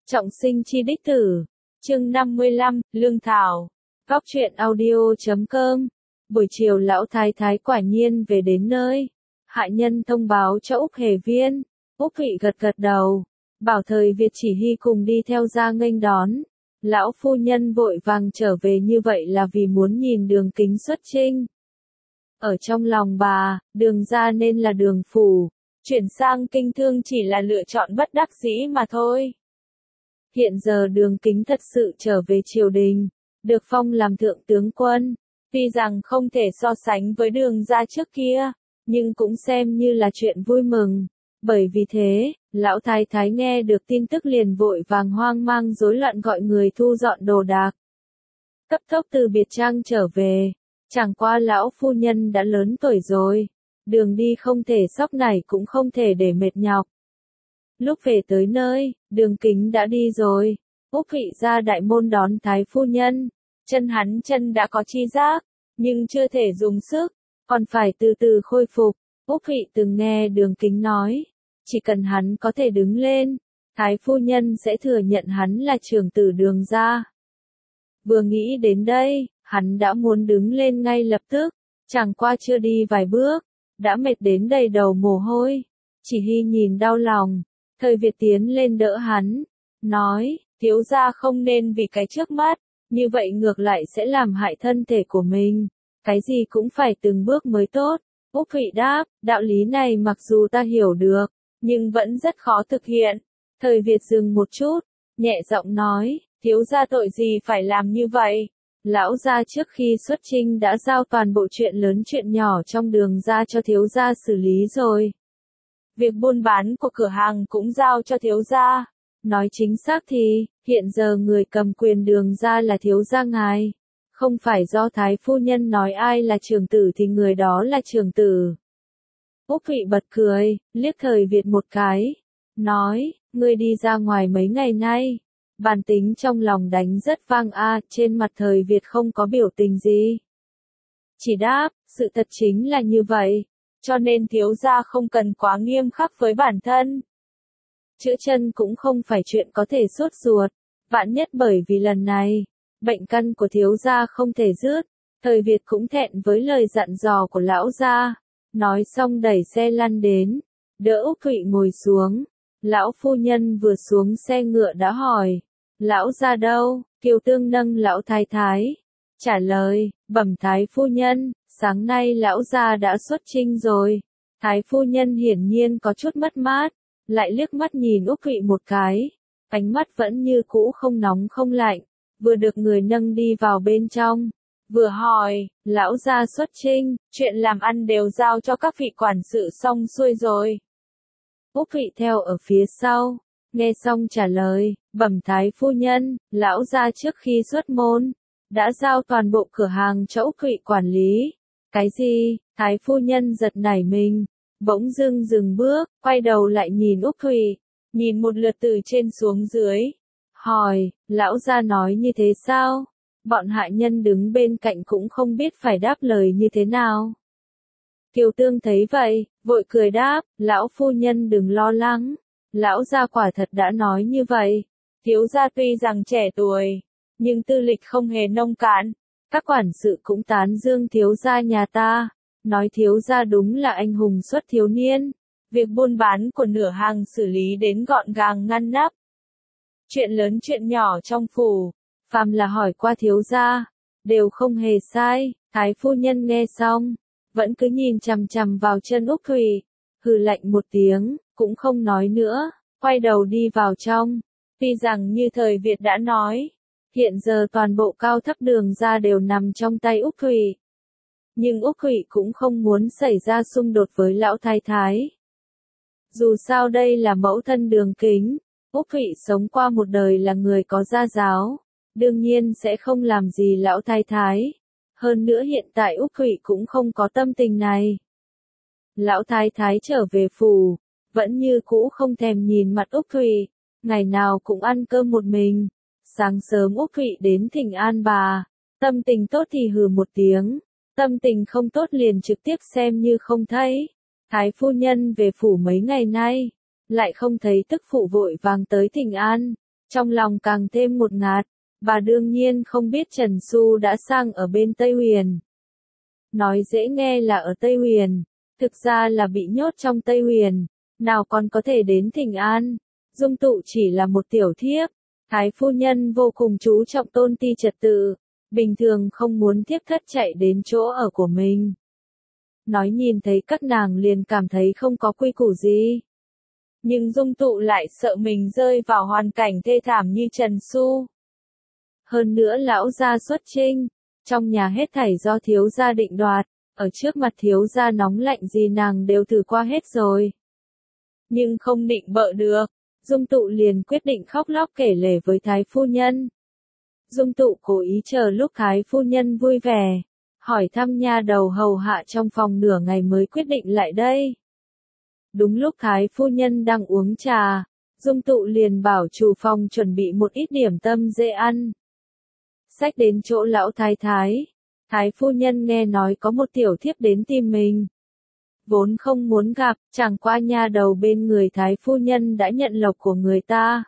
Trọng sinh chi đích tử. Chương 55, Lương Thảo. Góc truyện audio.com. Buổi chiều lão thái thái quả nhiên về đến nơi. Hạ nhân thông báo cho Úc Hề Viên. Úc Thụy gật gật đầu. Bảo thời Việt chỉ hy cùng đi theo ra nghênh đón. Lão phu nhân vội vàng trở về như vậy là vì muốn nhìn Đường Kính xuất chinh. Ở trong lòng bà, Đường gia nên là Đường phủ. Chuyển sang Kinh Thương chỉ là lựa chọn bất đắc dĩ mà thôi. Hiện giờ Đường Kính thật sự trở về triều đình, được phong làm thượng tướng quân. Tuy rằng không thể so sánh với Đường gia trước kia, nhưng cũng xem như là chuyện vui mừng. Bởi vì thế, lão thái thái nghe được tin tức liền vội vàng hoang mang rối loạn gọi người thu dọn đồ đạc. Cấp tốc từ biệt trang trở về, chẳng qua lão phu nhân đã lớn tuổi rồi, đường đi không thể sóc nảy cũng không thể để mệt nhọc. Lúc về tới nơi, Đường Kính đã đi rồi. Úc Thụy ra đại môn đón thái phu nhân. Chân đã có chi giác, nhưng chưa thể dùng sức, còn phải từ từ khôi phục. Úc Thụy từng nghe Đường Kính nói, chỉ cần hắn có thể đứng lên, thái phu nhân sẽ thừa nhận hắn là trưởng tử Đường gia. Vừa nghĩ đến đây, hắn đã muốn đứng lên ngay lập tức, chẳng qua chưa đi vài bước, đã mệt đến đầy đầu mồ hôi. Chỉ hy nhìn đau lòng. Thời Việt tiến lên đỡ hắn, nói, thiếu gia không nên vì cái trước mắt, như vậy ngược lại sẽ làm hại thân thể của mình, cái gì cũng phải từng bước mới tốt. Úc Thụy đáp, đạo lý này mặc dù ta hiểu được, nhưng vẫn rất khó thực hiện. Thời Việt dừng một chút, nhẹ giọng nói, thiếu gia tội gì phải làm như vậy. Lão gia trước khi xuất chinh đã giao toàn bộ chuyện lớn chuyện nhỏ trong Đường gia cho thiếu gia xử lý rồi. Việc buôn bán của cửa hàng cũng giao cho thiếu gia. Nói chính xác thì, hiện giờ người cầm quyền Đường gia là thiếu gia ngài. Không phải do thái phu nhân nói ai là trưởng tử thì người đó là trưởng tử. Úc Thụy bật cười, liếc Thời Việt một cái. Nói, ngươi đi ra ngoài mấy ngày nay. Bản tính trong lòng đánh rất vang trên mặt Thời Việt không có biểu tình gì. Chỉ đáp, sự thật chính là như vậy. Cho nên thiếu gia không cần quá nghiêm khắc với bản thân. Chữa chân cũng không phải chuyện có thể sốt ruột, vạn nhất bởi vì lần này, bệnh căn của thiếu gia không thể dứt. Thời Việt cũng thẹn với lời dặn dò của lão gia, nói xong đẩy xe lăn đến, đỡ Úc Thụy ngồi xuống. Lão phu nhân vừa xuống xe ngựa đã hỏi, lão gia đâu? Kiều Tương nâng lão thái thái, trả lời, bẩm thái phu nhân, sáng nay lão gia đã xuất chinh rồi. Thái phu nhân hiển nhiên có chút mất mát, lại liếc mắt nhìn Úc Thụy một cái, ánh mắt vẫn như cũ không nóng không lạnh, vừa được người nâng đi vào bên trong, vừa hỏi, lão gia xuất chinh, chuyện làm ăn đều giao cho các vị quản sự xong xuôi rồi. Úc Thụy theo ở phía sau, nghe xong trả lời, bẩm thái phu nhân, lão gia trước khi xuất môn, đã giao toàn bộ cửa hàng cho Úc Thụy quản lý. Cái gì? Thái phu nhân giật nảy mình, bỗng dưng dừng bước, quay đầu lại nhìn Úc Thụy, nhìn một lượt từ trên xuống dưới, hỏi, lão gia nói như thế sao? Bọn hạ nhân đứng bên cạnh cũng không biết phải đáp lời như thế nào. Kiều Tương thấy vậy, vội cười đáp, lão phu nhân đừng lo lắng, lão gia quả thật đã nói như vậy. Thiếu gia tuy rằng trẻ tuổi, nhưng tư lịch không hề nông cạn. Các quản sự cũng tán dương thiếu gia nhà ta, nói thiếu gia đúng là anh hùng xuất thiếu niên. Việc buôn bán của nửa hàng xử lý đến gọn gàng ngăn nắp. Chuyện lớn chuyện nhỏ trong phủ, phàm là hỏi qua thiếu gia, đều không hề sai. Thái phu nhân nghe xong, vẫn cứ nhìn chằm chằm vào chân Úc Thụy, hừ lạnh một tiếng, cũng không nói nữa, quay đầu đi vào trong. Tuy rằng như Thời Việt đã nói, hiện giờ toàn bộ cao thấp Đường gia đều nằm trong tay Úc Thụy. Nhưng Úc Thụy cũng không muốn xảy ra xung đột với lão thái thái. Dù sao đây là mẫu thân Đường Kính, Úc Thụy sống qua một đời là người có gia giáo, đương nhiên sẽ không làm gì lão thái thái. Hơn nữa hiện tại Úc Thụy cũng không có tâm tình này. Lão thái thái trở về phủ, vẫn như cũ không thèm nhìn mặt Úc Thụy, ngày nào cũng ăn cơm một mình. Sáng sớm Úc Thụy đến thỉnh an bà, tâm tình tốt thì hừ một tiếng, tâm tình không tốt liền trực tiếp xem như không thấy. Thái phu nhân về phủ mấy ngày nay, lại không thấy tức phụ vội vàng tới thỉnh an, Trong lòng càng thêm một ngạt, bà đương nhiên không biết Trần Xu đã sang ở bên Tây Huyền. Nói dễ nghe là ở Tây Huyền, thực ra là bị nhốt trong Tây Huyền, nào còn có thể đến Thịnh An. Dung Tụ chỉ là một tiểu thiếp, Thái phu nhân vô cùng chú trọng tôn ti trật tự, bình thường không muốn thiếp thất chạy đến chỗ ở của mình. Nói nhìn thấy các nàng liền cảm thấy không có quy củ gì. Nhưng Dung Tụ lại sợ mình rơi vào hoàn cảnh thê thảm như Trần Xu. Hơn nữa lão gia xuất trinh, trong nhà hết thảy do thiếu gia định đoạt, ở trước mặt thiếu gia nóng lạnh gì nàng đều thử qua hết rồi. Nhưng không định bợ được, Dung Tụ liền quyết định khóc lóc kể lể với Thái phu nhân. Dung Tụ cố ý chờ lúc Thái phu nhân vui vẻ, hỏi thăm nha đầu hầu hạ trong phòng nửa ngày mới quyết định lại đây. Đúng lúc Thái phu nhân đang uống trà, Dung Tụ liền bảo chủ phòng chuẩn bị một ít điểm tâm dễ ăn. Xách đến chỗ lão thái thái. Thái phu nhân nghe nói có một tiểu thiếp đến tìm mình. Vốn không muốn gặp, chẳng qua nha đầu bên người Thái phu nhân đã nhận lộc của người ta.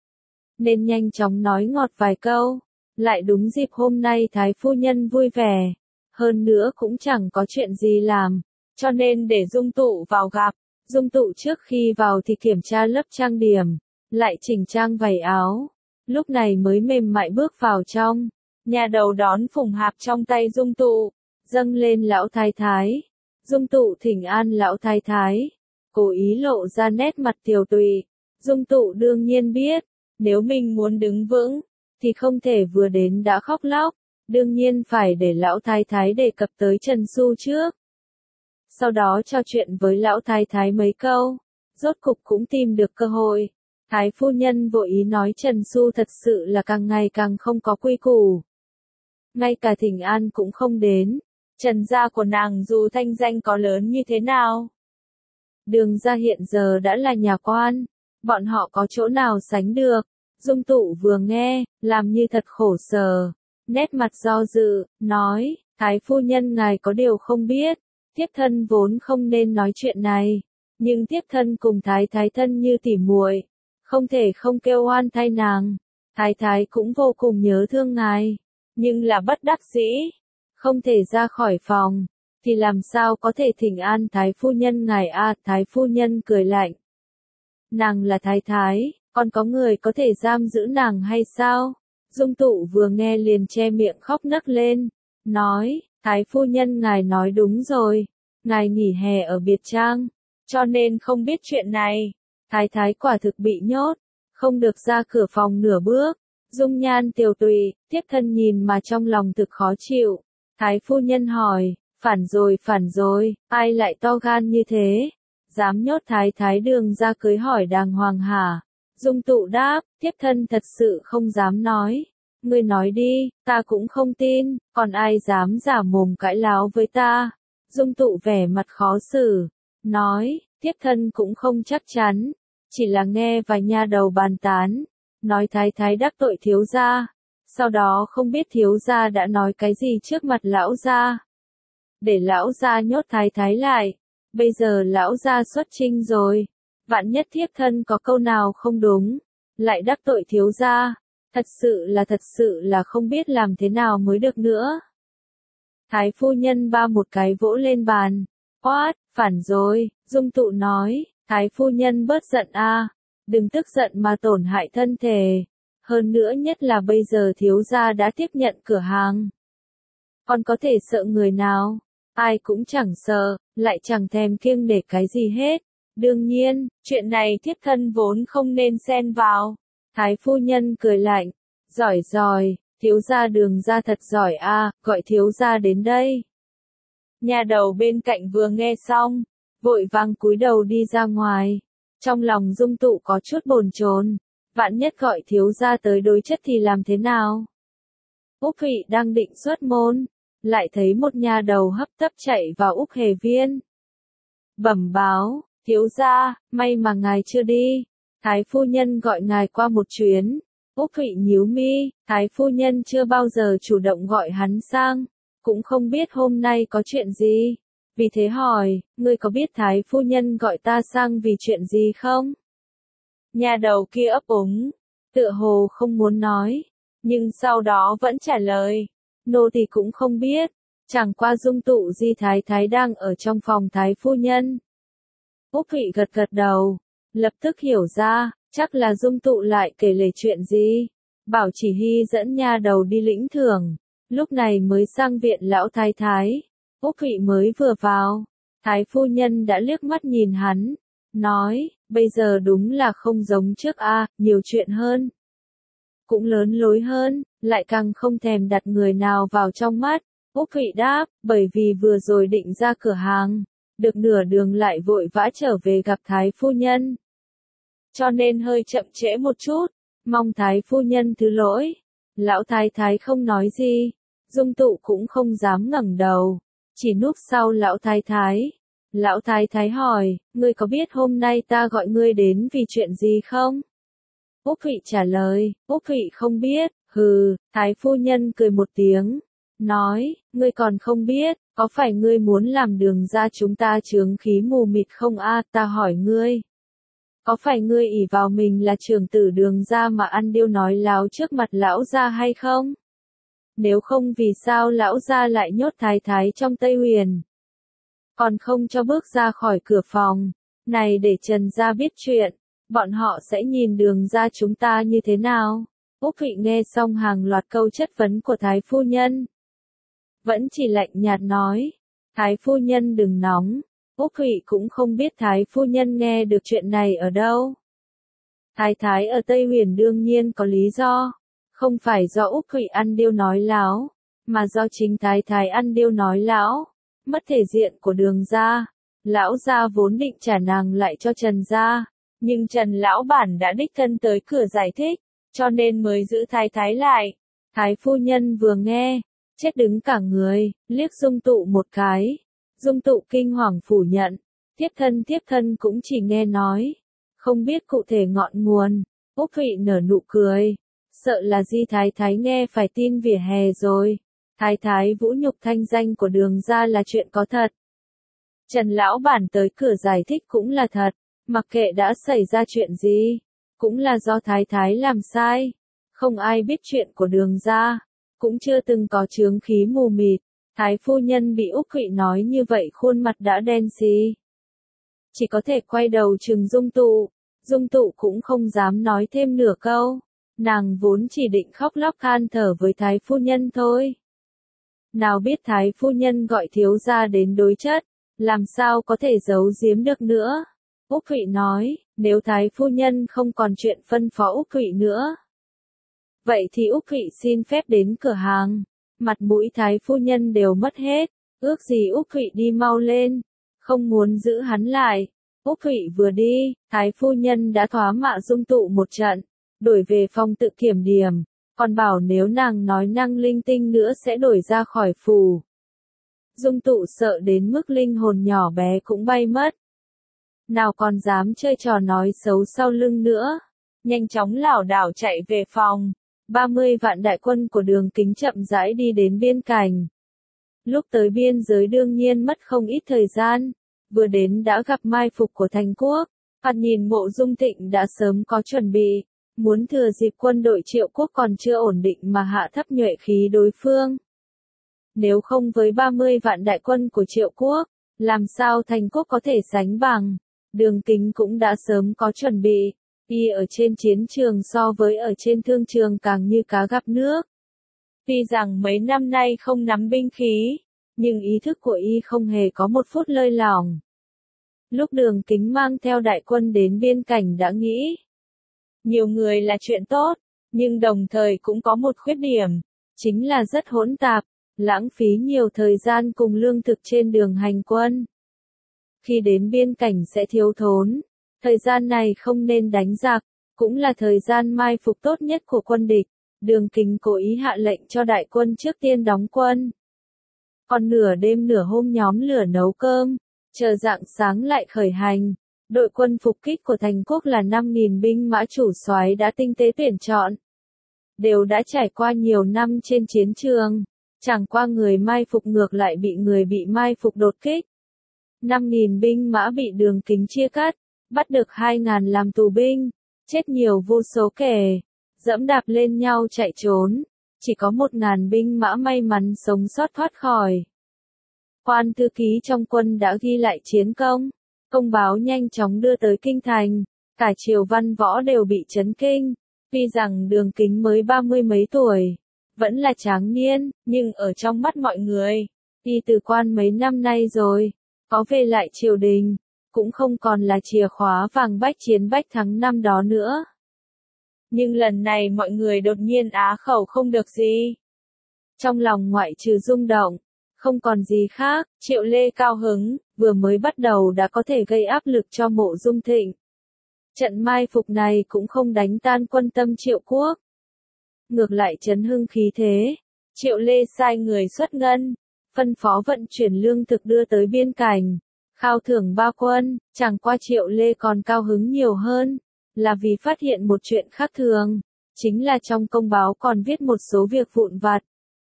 Nên nhanh chóng nói ngọt vài câu. Lại đúng dịp hôm nay Thái phu nhân vui vẻ. Hơn nữa cũng chẳng có chuyện gì làm. Cho nên để Dung Tụ vào gặp. Dung Tụ trước khi vào thì kiểm tra lớp trang điểm. Lại chỉnh trang vải áo. Lúc này mới mềm mại bước vào trong. Nhà đầu đón phùng hạp trong tay Dung Tụ, dâng lên lão thái thái. Dung Tụ thỉnh an lão thái thái, cố ý lộ ra nét mặt tiều tụy. Dung Tụ đương nhiên biết, nếu mình muốn đứng vững, thì không thể vừa đến đã khóc lóc, đương nhiên phải để lão thái thái đề cập tới Trần Xu trước. Sau đó trò chuyện với lão thái thái mấy câu, rốt cục cũng tìm được cơ hội. Thái phu nhân vội ý nói Trần Xu thật sự là càng ngày càng không có quy củ. Ngay cả Thịnh An cũng không đến. Trần gia của nàng dù thanh danh có lớn như thế nào. Đường gia hiện giờ đã là nhà quan. Bọn họ có chỗ nào sánh được. Dung Tụ vừa nghe, làm như thật khổ sở. Nét mặt do dự, nói, Thái phu nhân ngài có điều không biết. Thiếp thân vốn không nên nói chuyện này. Nhưng thiếp thân cùng Thái thái thân như tỉ muội, không thể không kêu oan thay nàng. Thái thái cũng vô cùng nhớ thương ngài. Nhưng là bất đắc dĩ, không thể ra khỏi phòng, thì làm sao có thể thỉnh an Thái phu nhân ngài a? Thái phu nhân cười lạnh. Nàng là thái thái, còn có người có thể giam giữ nàng hay sao? Dung Tụ vừa nghe liền che miệng khóc nấc lên, nói, Thái phu nhân ngài nói đúng rồi, ngài nghỉ hè ở biệt trang, cho nên không biết chuyện này. Thái thái quả thực bị nhốt, không được ra cửa phòng nửa bước. Dung nhan tiều tụy, thiếp thân nhìn mà trong lòng thực khó chịu. Thái phu nhân hỏi, phản rồi, ai lại to gan như thế? Dám nhốt thái thái đường ra cưới hỏi đàng hoàng hả? Dung Tụ đáp, thiếp thân thật sự không dám nói. Ngươi nói đi, ta cũng không tin, còn ai dám giả mồm cãi láo với ta? Dung Tụ vẻ mặt khó xử, nói, thiếp thân cũng không chắc chắn, chỉ là nghe vài nha đầu bàn tán. Nói thái thái đắc tội thiếu gia, sau đó không biết thiếu gia đã nói cái gì trước mặt lão gia. Để lão gia nhốt thái thái lại, bây giờ lão gia xuất chinh rồi, vạn nhất thiếp thân có câu nào không đúng, lại đắc tội thiếu gia, thật sự là không biết làm thế nào mới được nữa. Thái phu nhân ba một cái vỗ lên bàn, oát, phản rồi, Dung Tụ nói, Thái phu nhân bớt giận a. Đừng tức giận mà tổn hại thân thể. Hơn nữa nhất là bây giờ thiếu gia đã tiếp nhận cửa hàng. Còn có thể sợ người nào? Ai cũng chẳng sợ, lại chẳng thèm kiêng nể cái gì hết. Đương nhiên, chuyện này thiếp thân vốn không nên xen vào. Thái phu nhân cười lạnh. Giỏi, thiếu gia Đường gia thật giỏi a, gọi thiếu gia đến đây. Nhà đầu bên cạnh vừa nghe xong, vội vàng cúi đầu đi ra ngoài. Trong lòng Dung Tụ có chút bồn chồn, vạn nhất gọi thiếu gia tới đối chất thì làm thế nào? Úc Thụy đang định xuất môn, lại thấy một nhà đầu hấp tấp chạy vào Úc Hề Viên. Bẩm báo, thiếu gia, may mà ngài chưa đi, Thái phu nhân gọi ngài qua một chuyến. Úc Thụy nhíu mi, Thái phu nhân chưa bao giờ chủ động gọi hắn sang, cũng không biết hôm nay có chuyện gì. Vì thế hỏi, ngươi có biết Thái phu nhân gọi ta sang vì chuyện gì không? Nhà đầu kia ấp úng, tựa hồ không muốn nói, nhưng sau đó vẫn trả lời. Nô tỳ cũng không biết, chẳng qua Dung Tụ Di Thái Thái đang ở trong phòng Thái phu nhân. Úc Thụy gật gật đầu, lập tức hiểu ra, chắc là Dung Tụ lại kể lể chuyện gì. Bảo chỉ huy dẫn nha đầu đi lĩnh thưởng, lúc này mới sang viện lão thái thái. Úc Thụy mới vừa vào, Thái phu nhân đã liếc mắt nhìn hắn, nói, bây giờ đúng là không giống trước a, nhiều chuyện hơn. Cũng lớn lối hơn, lại càng không thèm đặt người nào vào trong mắt. Úc Thụy đáp, bởi vì vừa rồi định ra cửa hàng, được nửa đường lại vội vã trở về gặp Thái phu nhân. Cho nên hơi chậm trễ một chút, mong Thái phu nhân thứ lỗi. Lão thái thái không nói gì, Dung Tụ cũng không dám ngẩng đầu, chỉ núp sau lão thái thái. Lão thái thái hỏi, ngươi có biết hôm nay ta gọi ngươi đến vì chuyện gì không? Úc Thụy trả lời, Úc Thụy không biết, hừ, Thái phu nhân cười một tiếng, nói, ngươi còn không biết, có phải ngươi muốn làm Đường ra chúng ta chướng khí mù mịt không a? Ta hỏi ngươi. Có phải ngươi ỷ vào mình là trưởng tử Đường ra mà ăn điêu nói láo trước mặt lão gia hay không? Nếu không vì sao lão gia lại nhốt thái thái trong Tây Huyền? Còn không cho bước ra khỏi cửa phòng, này để Trần gia biết chuyện, bọn họ sẽ nhìn Đường ra chúng ta như thế nào? Úc Thụy nghe xong hàng loạt câu chất vấn của Thái phu nhân. Vẫn chỉ lạnh nhạt nói, Thái phu nhân đừng nóng. Úc Thụy cũng không biết Thái phu nhân nghe được chuyện này ở đâu. Thái thái ở Tây Huyền đương nhiên có lý do, không phải do Úc Thụy ăn điêu nói láo, mà do chính thái thái ăn điêu nói láo, mất thể diện của Đường gia. Lão gia vốn định trả nàng lại cho Trần gia, nhưng Trần lão bản đã đích thân tới cửa giải thích, cho nên mới giữ thái thái lại. Thái phu nhân vừa nghe, chết đứng cả người, liếc Dung Tụ một cái. Dung Tụ kinh hoàng phủ nhận, tiếp thân cũng chỉ nghe nói, không biết cụ thể ngọn nguồn. Úc Thụy nở nụ cười, sợ là Di Thái Thái nghe phải tin vỉa hè rồi. Thái Thái vũ nhục thanh danh của Đường ra là chuyện có thật. Trần lão bản tới cửa giải thích cũng là thật, mặc kệ đã xảy ra chuyện gì, cũng là do Thái Thái làm sai. Không ai biết chuyện của Đường ra, cũng chưa từng có chướng khí mù mịt. Thái phu nhân bị Úc Thụy nói như vậy khuôn mặt đã đen xì. Chỉ có thể quay đầu trừng Dung Tụ. Dung Tụ cũng không dám nói thêm nửa câu. Nàng vốn chỉ định khóc lóc than thở với Thái phu nhân thôi. Nào biết Thái phu nhân gọi thiếu gia đến đối chất, làm sao có thể giấu giếm được nữa. Úc Thụy nói, nếu Thái phu nhân không còn chuyện phân phó Úc Thụy nữa, vậy thì Úc Thụy xin phép đến cửa hàng. Mặt mũi Thái phu nhân đều mất hết, ước gì Úc Thụy đi mau lên, không muốn giữ hắn lại. Úc Thụy vừa đi, Thái phu nhân đã thoá mạ Dung Tụ một trận, đổi về phòng tự kiểm điểm, còn bảo nếu nàng nói năng linh tinh nữa sẽ đổi ra khỏi phủ. Dung Tụ sợ đến mức linh hồn nhỏ bé cũng bay mất. Nào còn dám chơi trò nói xấu sau lưng nữa, nhanh chóng lảo đảo chạy về phòng. 30 vạn đại quân của Đường Kính chậm rãi đi đến biên cảnh. Lúc tới biên giới đương nhiên mất không ít thời gian, vừa đến đã gặp mai phục của Thành Quốc. Thoạt nhìn Mộ Dung Thịnh đã sớm có chuẩn bị, muốn thừa dịp quân đội Triệu Quốc còn chưa ổn định mà hạ thấp nhuệ khí đối phương. Nếu không với 30 vạn đại quân của Triệu Quốc, làm sao Thành Quốc có thể sánh bằng? Đường Kính cũng đã sớm có chuẩn bị. Y ở trên chiến trường so với ở trên thương trường càng như cá gặp nước. Tuy rằng mấy năm nay không nắm binh khí, nhưng ý thức của Y không hề có một phút lơi lỏng. Lúc Đường Kính mang theo đại quân đến biên cảnh đã nghĩ, nhiều người là chuyện tốt, nhưng đồng thời cũng có một khuyết điểm, chính là rất hỗn tạp, lãng phí nhiều thời gian cùng lương thực trên đường hành quân. Khi đến biên cảnh sẽ thiếu thốn. Thời gian này không nên đánh giặc, cũng là thời gian mai phục tốt nhất của quân địch. Đường Kính cố ý hạ lệnh cho đại quân trước tiên đóng quân. Còn nửa đêm nửa hôm nhóm lửa nấu cơm, chờ rạng sáng lại khởi hành. Đội quân phục kích của Thành Quốc là 5.000 binh mã chủ soái đã tinh tế tuyển chọn. Đều đã trải qua nhiều năm trên chiến trường, chẳng qua người mai phục ngược lại bị người bị mai phục đột kích. 5.000 binh mã bị Đường Kính chia cắt. Bắt được 2.000 làm tù binh, chết nhiều vô số kể. dẫm đạp lên nhau chạy trốn. Chỉ có 1.000 binh mã may mắn sống sót thoát khỏi. Quan thư ký trong quân đã ghi lại chiến công. Công báo nhanh chóng đưa tới kinh thành. Cả triều văn võ đều bị chấn kinh. Tuy rằng Đường Kính mới 30 mấy tuổi, vẫn là tráng niên, nhưng ở trong mắt mọi người, đi từ quan mấy năm nay rồi, có về lại triều đình, cũng không còn là chìa khóa vàng bách chiến bách thắng năm đó nữa. Nhưng lần này mọi người đột nhiên á khẩu không được gì. Trong lòng ngoại trừ rung động, không còn gì khác, Triệu Lê cao hứng, vừa mới bắt đầu đã có thể gây áp lực cho Mộ Dung Thịnh. Trận mai phục này cũng không đánh tan quân tâm Triệu quốc. Ngược lại chấn hưng khí thế, Triệu Lê sai người xuất ngân, phân phó vận chuyển lương thực đưa tới biên cảnh, khao thưởng ba quân, chẳng qua Triệu Lê còn cao hứng nhiều hơn, là vì phát hiện một chuyện khác thường, chính là trong công báo còn viết một số việc vụn vặt.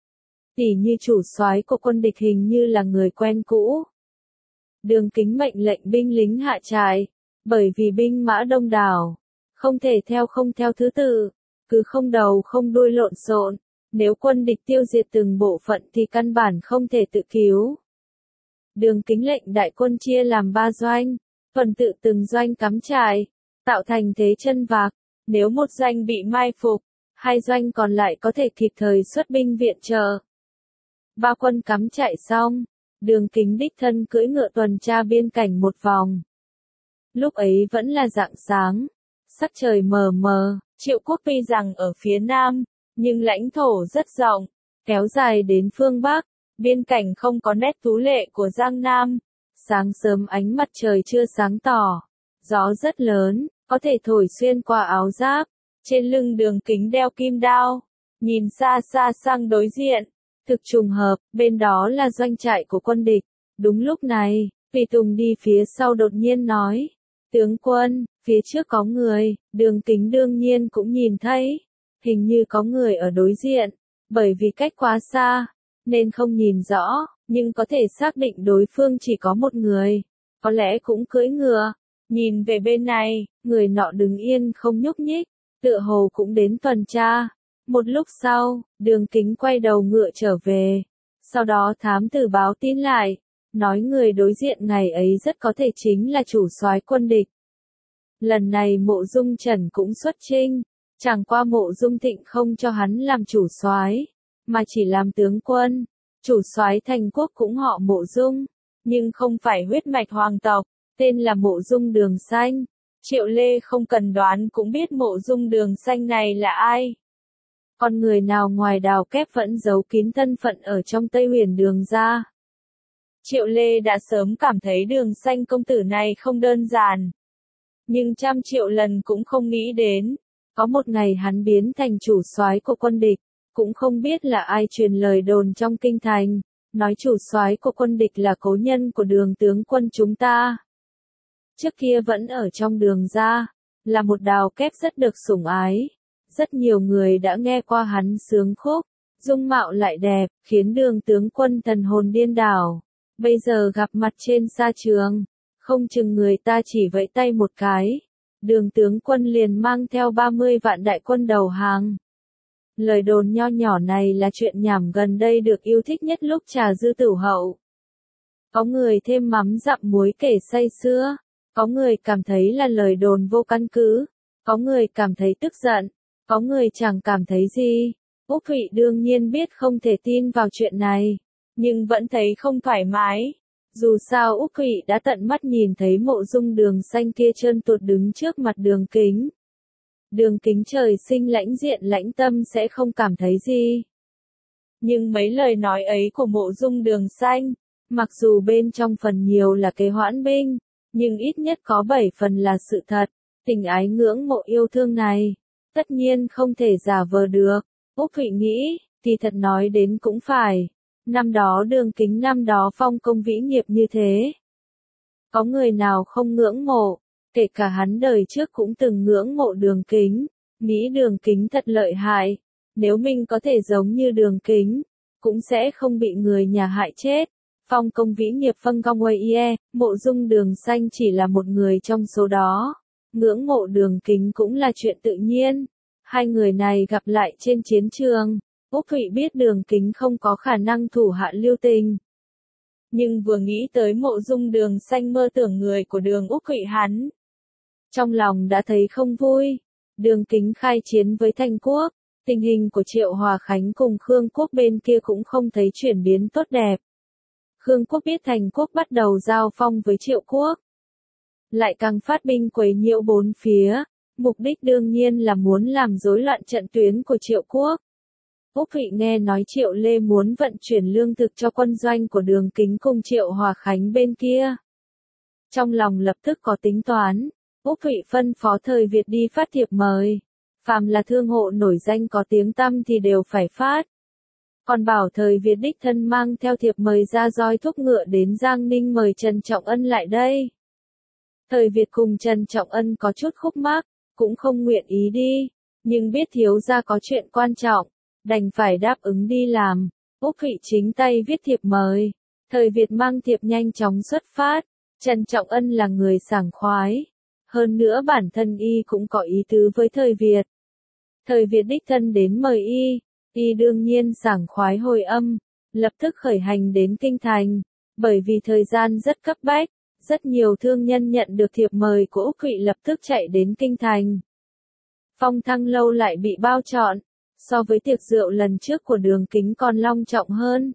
Tỉ như chủ soái của quân địch hình như là người quen cũ. Đường Kính mệnh lệnh binh lính hạ trại, bởi vì binh mã đông đảo, không thể không theo thứ tự, cứ không đầu không đuôi lộn xộn, nếu quân địch tiêu diệt từng bộ phận thì căn bản không thể tự cứu. Đường Kính lệnh đại quân chia làm 3 doanh, tuần tự từng doanh cắm trại, tạo thành thế chân vạc, nếu một doanh bị mai phục, 2 doanh còn lại có thể kịp thời xuất binh viện trợ. 3 quân cắm trại xong, Đường Kính đích thân cưỡi ngựa tuần tra biên cảnh một vòng. Lúc ấy vẫn là rạng sáng, sắc trời mờ mờ, Triệu quốc tuy rằng ở phía nam, nhưng lãnh thổ rất rộng, kéo dài đến phương Bắc, biên cảnh không có nét tú lệ của Giang Nam. Sáng sớm ánh mặt trời chưa sáng tỏ, gió rất lớn, có thể thổi xuyên qua áo giáp, trên lưng Đường Kính đeo kim đao, nhìn xa xa sang đối diện, thực trùng hợp, bên đó là doanh trại của quân địch. Đúng lúc này, Tùy Tùng đi phía sau đột nhiên nói, tướng quân, phía trước có người. Đường Kính đương nhiên cũng nhìn thấy, hình như có người ở đối diện, bởi vì cách quá xa, nên không nhìn rõ, nhưng có thể xác định đối phương chỉ có một người, có lẽ cũng cưỡi ngựa. Nhìn về bên này, người nọ đứng yên không nhúc nhích, tựa hồ cũng đến tuần tra. Một lúc sau, Đường Kính quay đầu ngựa trở về, sau đó thám tử báo tin lại, nói người đối diện ngày ấy rất có thể chính là chủ soái quân địch. Lần này Mộ Dung Trần cũng xuất chinh, chẳng qua Mộ Dung Thịnh không cho hắn làm chủ soái, mà chỉ làm tướng quân. Chủ soái thành quốc cũng họ Mộ Dung, nhưng không phải huyết mạch hoàng tộc, tên là Mộ Dung Đường Xanh. Triệu Lê không cần đoán cũng biết Mộ Dung Đường Xanh này là ai. Còn người nào ngoài Đào Kép vẫn giấu kín thân phận ở trong Tây Huyền Đường ra. Triệu Lê đã sớm cảm thấy Đường Xanh công tử này không đơn giản. Nhưng trăm triệu lần cũng không nghĩ đến, có một ngày hắn biến thành chủ soái của quân địch, cũng không biết là ai truyền lời đồn trong kinh thành, nói chủ soái của quân địch là cố nhân của Đường tướng quân chúng ta. Trước kia vẫn ở trong Đường gia, là một Đào Kép rất được sủng ái, rất nhiều người đã nghe qua hắn sướng khúc, dung mạo lại đẹp, khiến Đường tướng quân thần hồn điên đảo. Bây giờ gặp mặt trên sa trường, không chừng người ta chỉ vẫy tay một cái, Đường tướng quân liền mang theo 30 vạn đại quân đầu hàng. Lời đồn nho nhỏ này là chuyện nhảm gần đây được yêu thích nhất lúc trà dư tửu hậu. Có người thêm mắm dặm muối kể say sưa, có người cảm thấy là lời đồn vô căn cứ, có người cảm thấy tức giận, có người chẳng cảm thấy gì. Úc Thụy đương nhiên biết không thể tin vào chuyện này, nhưng vẫn thấy không thoải mái. Dù sao Úc Thụy đã tận mắt nhìn thấy Mộ Dung Đường Xanh kia trơn tuột đứng trước mặt Đường Kính. Đường Kính trời sinh lãnh diện lãnh tâm sẽ không cảm thấy gì. Nhưng mấy lời nói ấy của Mộ Dung Đường Xanh, mặc dù bên trong phần nhiều là kế hoãn binh, nhưng ít nhất có 7 phần là sự thật. Tình ái ngưỡng mộ yêu thương này, tất nhiên không thể giả vờ được. Úc Thụy nghĩ, thì thật nói đến cũng phải. Năm đó Đường Kính năm đó phong công vĩ nghiệp như thế. Có người nào không ngưỡng mộ, kể cả hắn đời trước cũng từng ngưỡng mộ Đường Kính, nghĩ Đường Kính thật lợi hại. Nếu mình có thể giống như Đường Kính, cũng sẽ không bị người nhà hại chết. Phong công vĩ nghiệp phân công ie, Mộ Dung Đường Xanh chỉ là một người trong số đó. Ngưỡng mộ Đường Kính cũng là chuyện tự nhiên. Hai người này gặp lại trên chiến trường, Úc Thụy biết Đường Kính không có khả năng thủ hạ lưu tình. Nhưng vừa nghĩ tới mộ dung Đường Xanh mơ tưởng người của Đường Úc Thụy hắn. Trong lòng đã thấy không vui. Đường Kính khai chiến với Thanh Quốc, tình hình của Triệu Hòa Khánh cùng Khương Quốc bên kia cũng không thấy chuyển biến tốt đẹp. Khương Quốc biết Thành Quốc bắt đầu giao phong với Triệu Quốc. Lại càng phát binh quấy nhiễu bốn phía, mục đích đương nhiên là muốn làm rối loạn trận tuyến của Triệu Quốc. Úc Thụy nghe nói Triệu Lê muốn vận chuyển lương thực cho quân doanh của Đường Kính cùng Triệu Hòa Khánh bên kia. Trong lòng lập tức có tính toán, Úc Thụy phân phó Thời Việt đi phát thiệp mời. Phàm là thương hộ nổi danh có tiếng tăm thì đều phải phát. Còn bảo Thời Việt đích thân mang theo thiệp mời ra roi thúc ngựa đến Giang Ninh mời Trần Trọng Ân lại đây. Thời Việt cùng Trần Trọng Ân có chút khúc mắc, cũng không nguyện ý đi, nhưng biết thiếu gia có chuyện quan trọng, đành phải đáp ứng đi làm. Úc Thụy chính tay viết thiệp mời, Thời Việt mang thiệp nhanh chóng xuất phát. Trần Trọng Ân là người sảng khoái, hơn nữa bản thân y cũng có ý tứ với Thời Việt. Thời Việt đích thân đến mời y đương nhiên sảng khoái hồi âm, lập tức khởi hành đến Kinh Thành, bởi vì thời gian rất cấp bách. Rất nhiều thương nhân nhận được thiệp mời của Úc Thụy lập tức chạy đến Kinh Thành. Phong Thăng Lâu lại bị bao trọn, so với tiệc rượu lần trước của Đường Kính còn long trọng hơn.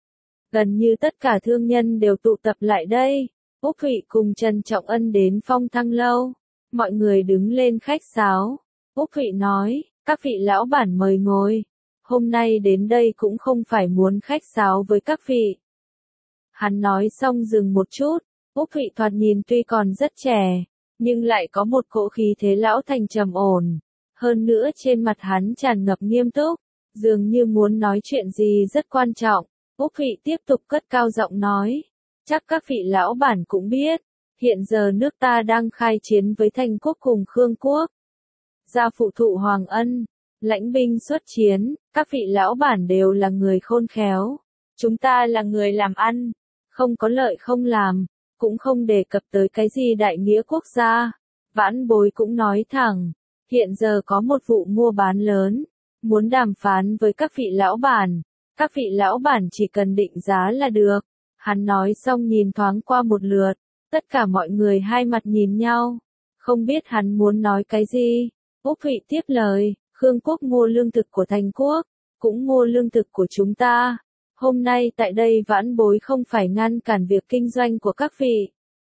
Gần như tất cả thương nhân đều tụ tập lại đây. Úc Thụy cùng Trần Trọng Ân đến Phong Thăng Lâu. Mọi người đứng lên khách sáo. Úc Thụy nói, các vị lão bản mời ngồi. Hôm nay đến đây cũng không phải muốn khách sáo với các vị. Hắn nói xong dừng một chút. Úc Thụy thoạt nhìn tuy còn rất trẻ, nhưng lại có một cỗ khí thế lão thành trầm ổn. Hơn nữa trên mặt hắn tràn ngập nghiêm túc, dường như muốn nói chuyện gì rất quan trọng. Úc Thụy tiếp tục cất cao giọng nói, chắc các vị lão bản cũng biết, hiện giờ nước ta đang khai chiến với Thanh Quốc cùng Khương Quốc. Gia phụ thụ Hoàng Ân, lãnh binh xuất chiến, các vị lão bản đều là người khôn khéo. Chúng ta là người làm ăn, không có lợi không làm. Cũng không đề cập tới cái gì đại nghĩa quốc gia. Vãn Bối cũng nói thẳng, hiện giờ có một vụ mua bán lớn, muốn đàm phán với các vị lão bản. Các vị lão bản chỉ cần định giá là được. Hắn nói xong nhìn thoáng qua một lượt, tất cả mọi người hai mặt nhìn nhau, không biết hắn muốn nói cái gì. Úc Thụy tiếp lời, Khương Quốc mua lương thực của Thành Quốc, cũng mua lương thực của chúng ta. Hôm nay tại đây Vãn Bối không phải ngăn cản việc kinh doanh của các vị.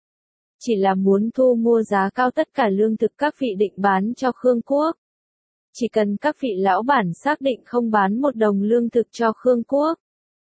Chỉ là muốn thu mua giá cao tất cả lương thực các vị định bán cho Khương Quốc. Chỉ cần các vị lão bản xác định không bán một đồng lương thực cho Khương Quốc.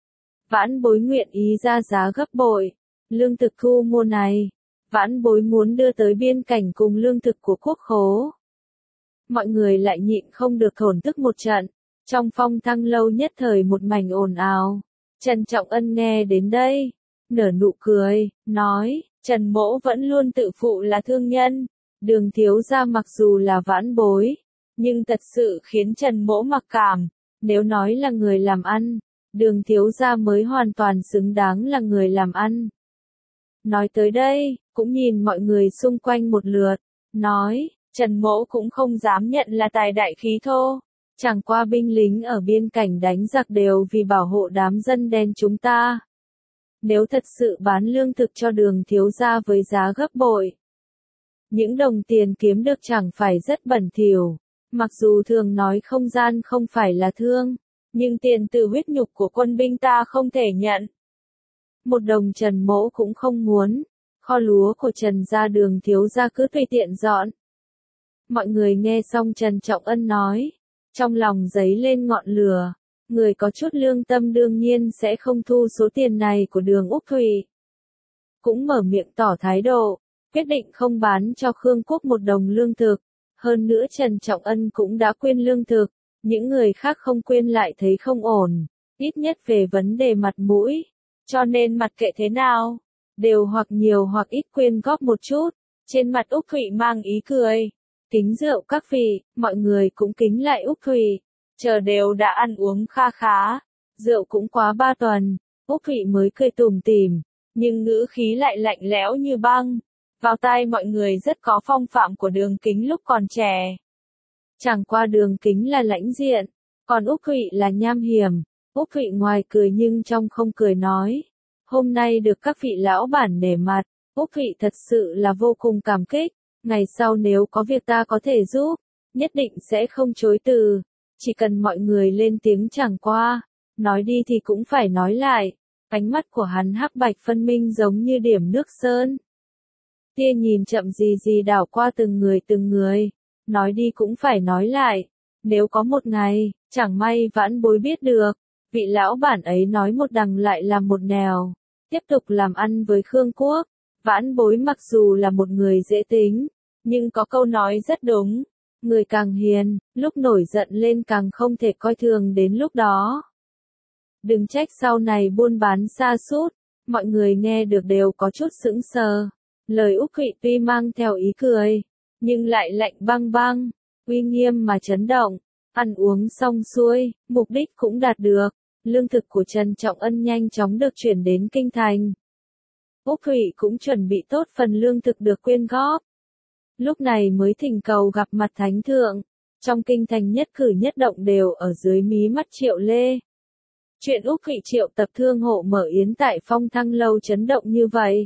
Vãn Bối nguyện ý ra giá gấp bội. Lương thực thu mua này, Vãn Bối muốn đưa tới biên cảnh cùng lương thực của quốc khố. Mọi người lại nhịn không được thổn thức một trận. Trong Phong Thăng Lâu nhất thời một mảnh ồn ào. Trần Trọng Ân nghe đến đây, nở nụ cười, nói, Trần Mỗ vẫn luôn tự phụ là thương nhân, Đường thiếu gia mặc dù là Vãn Bối, nhưng thật sự khiến Trần Mỗ mặc cảm, nếu nói là người làm ăn, Đường thiếu gia mới hoàn toàn xứng đáng là người làm ăn. Nói tới đây, cũng nhìn mọi người xung quanh một lượt, nói, Trần Mỗ cũng không dám nhận là tài đại khí thô. Chẳng qua binh lính ở biên cảnh đánh giặc đều vì bảo hộ đám dân đen chúng ta. Nếu thật sự bán lương thực cho Đường thiếu gia với giá gấp bội, những đồng tiền kiếm được chẳng phải rất bẩn thỉu. Mặc dù thường nói không gian không phải là thương, nhưng tiền từ huyết nhục của quân binh ta không thể nhận. Một đồng Trần Mỗ cũng không muốn, kho lúa của Trần gia Đường thiếu gia cứ tùy tiện dọn. Mọi người nghe xong Trần Trọng Ân nói, trong lòng dấy lên ngọn lửa, người có chút lương tâm đương nhiên sẽ không thu số tiền này của Đường Úc Thụy. Cũng mở miệng tỏ thái độ, quyết định không bán cho Khương Quốc một đồng lương thực. Hơn nữa Trần Trọng Ân cũng đã quyên lương thực, những người khác không quyên lại thấy không ổn, ít nhất về vấn đề mặt mũi. Cho nên mặc kệ thế nào, đều hoặc nhiều hoặc ít quyên góp một chút. Trên mặt Úc Thụy mang ý cười. Kính rượu các vị, mọi người cũng kính lại Úc Thụy. Chờ đều đã ăn uống kha khá, rượu cũng quá 3 tuần, Úc Thụy mới cười tủm tỉm, nhưng ngữ khí lại lạnh lẽo như băng. Vào tai mọi người rất có phong phạm của Đường Kính lúc còn trẻ. Chẳng qua Đường Kính là lãnh diện, còn Úc Thụy là nham hiểm. Úc Thụy ngoài cười nhưng trong không cười nói. Hôm nay được các vị lão bản nể mặt, Úc Thụy thật sự là vô cùng cảm kích. Ngày sau nếu có việc ta có thể giúp, nhất định sẽ không chối từ. Chỉ cần mọi người lên tiếng chẳng qua. Nói đi thì cũng phải nói lại. Ánh mắt của hắn hắc bạch phân minh giống như điểm nước sơn. Tia nhìn chậm gì gì đảo qua từng người. Nói đi cũng phải nói lại. Nếu có một ngày, chẳng may Vãn Bối biết được, vị lão bản ấy nói một đằng lại làm một nẻo, tiếp tục làm ăn với Khương Quốc. Vãn Bối mặc dù là một người dễ tính, nhưng có câu nói rất đúng. Người càng hiền, lúc nổi giận lên càng không thể coi thường đến lúc đó. Đừng trách sau này buôn bán sa sút, mọi người nghe được đều có chút sững sờ. Lời Úc Thụy tuy mang theo ý cười, nhưng lại lạnh băng băng, uy nghiêm mà chấn động. Ăn uống xong xuôi, mục đích cũng đạt được. Lương thực của Trần Trọng Ân nhanh chóng được chuyển đến Kinh Thành. Úc Thụy cũng chuẩn bị tốt phần lương thực được quyên góp. Lúc này mới thỉnh cầu gặp mặt Thánh Thượng. Trong Kinh Thành nhất cử nhất động đều ở dưới mí mắt Triệu Lê. Chuyện Úc Thụy triệu tập thương hộ mở yến tại Phong Thăng Lâu chấn động như vậy.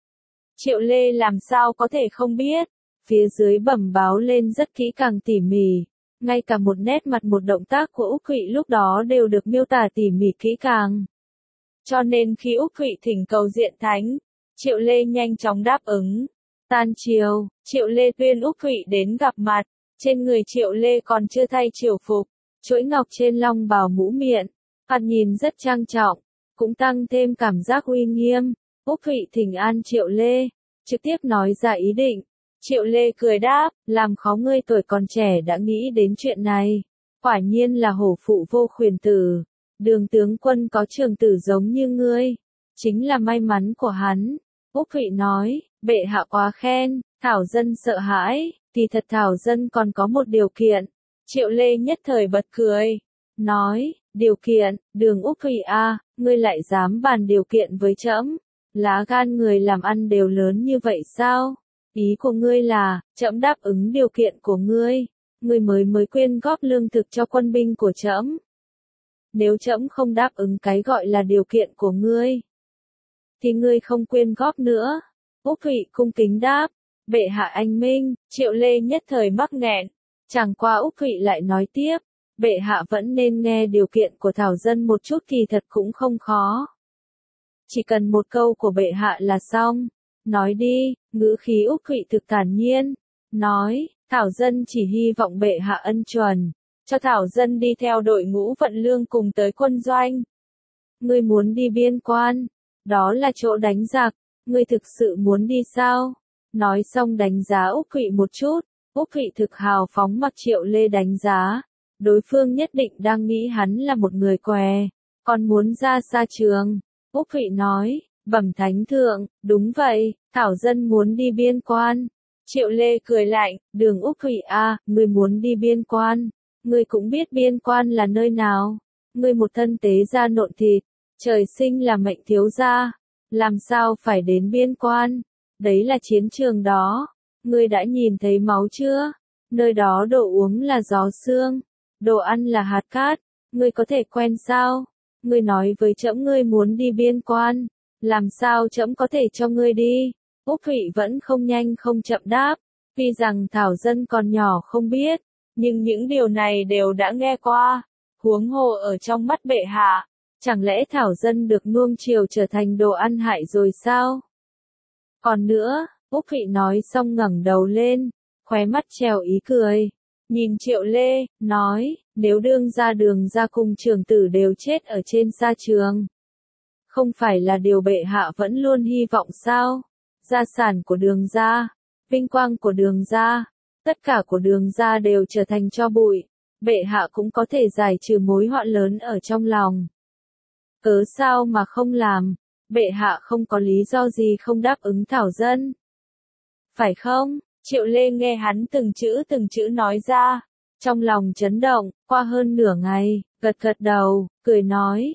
Triệu Lê làm sao có thể không biết. Phía dưới bẩm báo lên rất kỹ càng tỉ mỉ. Ngay cả một nét mặt một động tác của Úc Thụy lúc đó đều được miêu tả tỉ mỉ kỹ càng. Cho nên khi Úc Thụy thỉnh cầu diện thánh, Triệu Lê nhanh chóng đáp ứng. Tan chiều, Triệu Lê tuyên Úc Thụy đến gặp mặt. Trên người Triệu Lê còn chưa thay triều phục, chuỗi ngọc trên long bào mũ miệng, thoạt nhìn rất trang trọng, cũng tăng thêm cảm giác uy nghiêm. Úc Thụy thỉnh an Triệu Lê, trực tiếp nói ra ý định. Triệu Lê cười đáp, làm khó ngươi tuổi còn trẻ đã nghĩ đến chuyện này. Quả nhiên là hổ phụ vô khuyển tử. Đường tướng quân có trường tử giống như ngươi. Chính là may mắn của hắn. Úc Thụy nói, bệ hạ quá khen, Thảo Dân sợ hãi, thì thật Thảo Dân còn có một điều kiện. Triệu Lê nhất thời bật cười. Nói, điều kiện, Đường Úc Thụy a, ngươi lại dám bàn điều kiện với trẫm? Lá gan người làm ăn đều lớn như vậy sao? Ý của ngươi là, trẫm đáp ứng điều kiện của ngươi, ngươi mới quyên góp lương thực cho quân binh của trẫm. Nếu trẫm không đáp ứng cái gọi là điều kiện của ngươi, thì ngươi không quyên góp nữa. Úc Thụy cung kính đáp, bệ hạ anh minh. Triệu Lê nhất thời mắc nghẹn. Chẳng qua Úc Thụy lại nói tiếp, bệ hạ vẫn nên nghe điều kiện của Thảo Dân một chút, kỳ thật cũng không khó. Chỉ cần một câu của bệ hạ là xong. Nói đi, ngữ khí Úc Thụy thực thản nhiên. Nói, Thảo Dân chỉ hy vọng bệ hạ ân chuẩn, cho Thảo Dân đi theo đội ngũ vận lương cùng tới quân doanh. Ngươi muốn đi biên quan, đó là chỗ đánh giặc, ngươi thực sự muốn đi sao? Nói xong đánh giá Úc Thụy một chút, Úc Thụy thực hào phóng mặc Triệu Lê đánh giá. Đối phương nhất định đang nghĩ hắn là một người què, còn muốn ra xa trường. Úc Thụy nói, bẩm Thánh Thượng, đúng vậy, Thảo Dân muốn đi biên quan. Triệu Lê cười lạnh, Đường Úc Thụy a, ngươi muốn đi biên quan, ngươi cũng biết biên quan là nơi nào. Ngươi một thân tế gia nộn thịt, trời sinh là mệnh thiếu gia, làm sao phải đến biên quan? Đấy là chiến trường đó, ngươi đã nhìn thấy máu chưa? Nơi đó đồ uống là gió sương, đồ ăn là hạt cát, ngươi có thể quen sao? Ngươi nói với trẫm ngươi muốn đi biên quan, làm sao trẫm có thể cho ngươi đi? Úc Thụy vẫn không nhanh không chậm đáp, tuy rằng Thảo Dân còn nhỏ không biết, nhưng những điều này đều đã nghe qua. Huống hồ ở trong mắt bệ hạ, chẳng lẽ Thảo Dân được nuông chiều trở thành đồ ăn hại rồi sao? Còn nữa, Úc Thụy nói xong ngẩng đầu lên, khóe mắt treo ý cười, nhìn Triệu Lê, nói, nếu Đường gia cùng trưởng tử đều chết ở trên sa trường, không phải là điều bệ hạ vẫn luôn hy vọng sao? Gia sản của Đường gia, vinh quang của Đường gia, tất cả của Đường gia đều trở thành tro bụi, bệ hạ cũng có thể giải trừ mối họa lớn ở trong lòng. Cớ sao mà không làm? Bệ hạ không có lý do gì không đáp ứng Thảo Dân. Phải không? Triệu Lê nghe hắn từng chữ nói ra, trong lòng chấn động. Qua hơn nửa ngày, gật đầu, cười nói,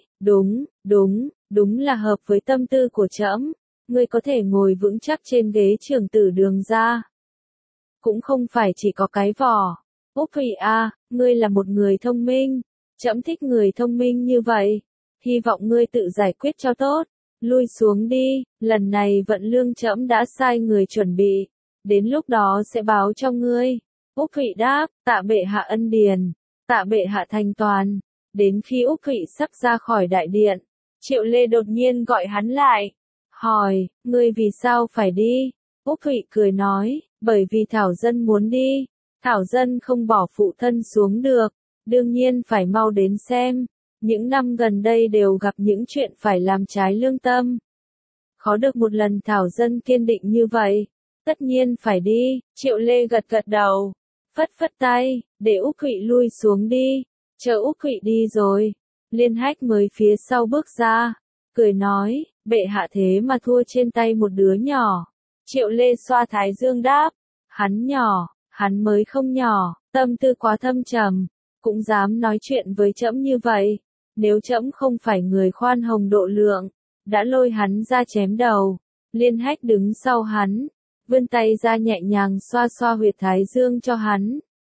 đúng là hợp với tâm tư của trẫm. Ngươi có thể ngồi vững chắc trên ghế trưởng tử Đường gia. Cũng không phải chỉ có cái vỏ, Úc Thụy à, ngươi là một người thông minh, trẫm thích người thông minh như vậy, hy vọng ngươi tự giải quyết cho tốt, lui xuống đi, lần này vận lương trẫm đã sai người chuẩn bị, đến lúc đó sẽ báo cho ngươi. Úc Thụy đáp, tạ bệ hạ ân điền, tạ bệ hạ thành toàn. Đến khi Úc Thụy sắp ra khỏi đại điện, Triệu Lê đột nhiên gọi hắn lại, hỏi, ngươi vì sao phải đi? Úc Thụy cười nói, bởi vì Thảo Dân muốn đi, Thảo Dân không bỏ phụ thân xuống được, đương nhiên phải mau đến xem. Những năm gần đây đều gặp những chuyện phải làm trái lương tâm. Khó được một lần Thảo Dân kiên định như vậy, tất nhiên phải đi. Triệu Lê gật gật đầu, phất phất tay, để Úc Thụy lui xuống đi. Chờ Úc Thụy đi rồi, Liên Hách mới phía sau bước ra, cười nói, bệ hạ thế mà thua trên tay một đứa nhỏ. Triệu Lê xoa thái dương đáp, hắn nhỏ, hắn mới không nhỏ, tâm tư quá thâm trầm, cũng dám nói chuyện với trẫm như vậy. Nếu trẫm không phải người khoan hồng độ lượng, đã lôi hắn ra chém đầu. Liên Hách đứng sau hắn, vươn tay ra nhẹ nhàng xoa xoa huyệt thái dương cho hắn.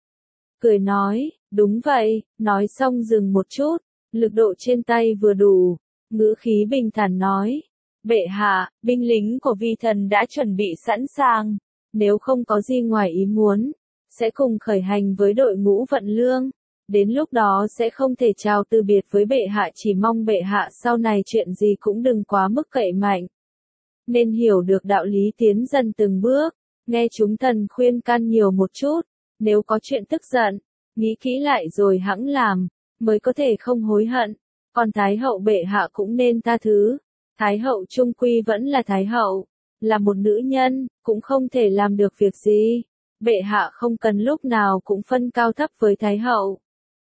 Cười nói, đúng vậy, nói xong dừng một chút, lực độ trên tay vừa đủ, ngữ khí bình thản nói, bệ hạ, binh lính của vi thần đã chuẩn bị sẵn sàng, nếu không có gì ngoài ý muốn, sẽ cùng khởi hành với đội ngũ vận lương, đến lúc đó sẽ không thể chào từ biệt với bệ hạ, chỉ mong bệ hạ sau này chuyện gì cũng đừng quá mức cậy mạnh. Nên hiểu được đạo lý tiến dần từng bước, nghe chúng thần khuyên can nhiều một chút, nếu có chuyện tức giận, nghĩ kỹ lại rồi hẵng làm, mới có thể không hối hận. Còn Thái hậu bệ hạ cũng nên tha thứ. Thái hậu trung quy vẫn là Thái hậu, là một nữ nhân, cũng không thể làm được việc gì. Bệ hạ không cần lúc nào cũng phân cao thấp với Thái hậu.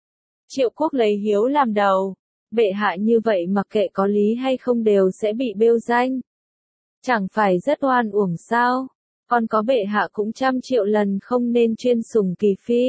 Triệu Quốc lấy hiếu làm đầu. Bệ hạ như vậy mặc kệ có lý hay không đều sẽ bị bêu danh. Chẳng phải rất oan uổng sao? Còn có bệ hạ cũng 100 triệu lần không nên chuyên sủng Kỳ Phi.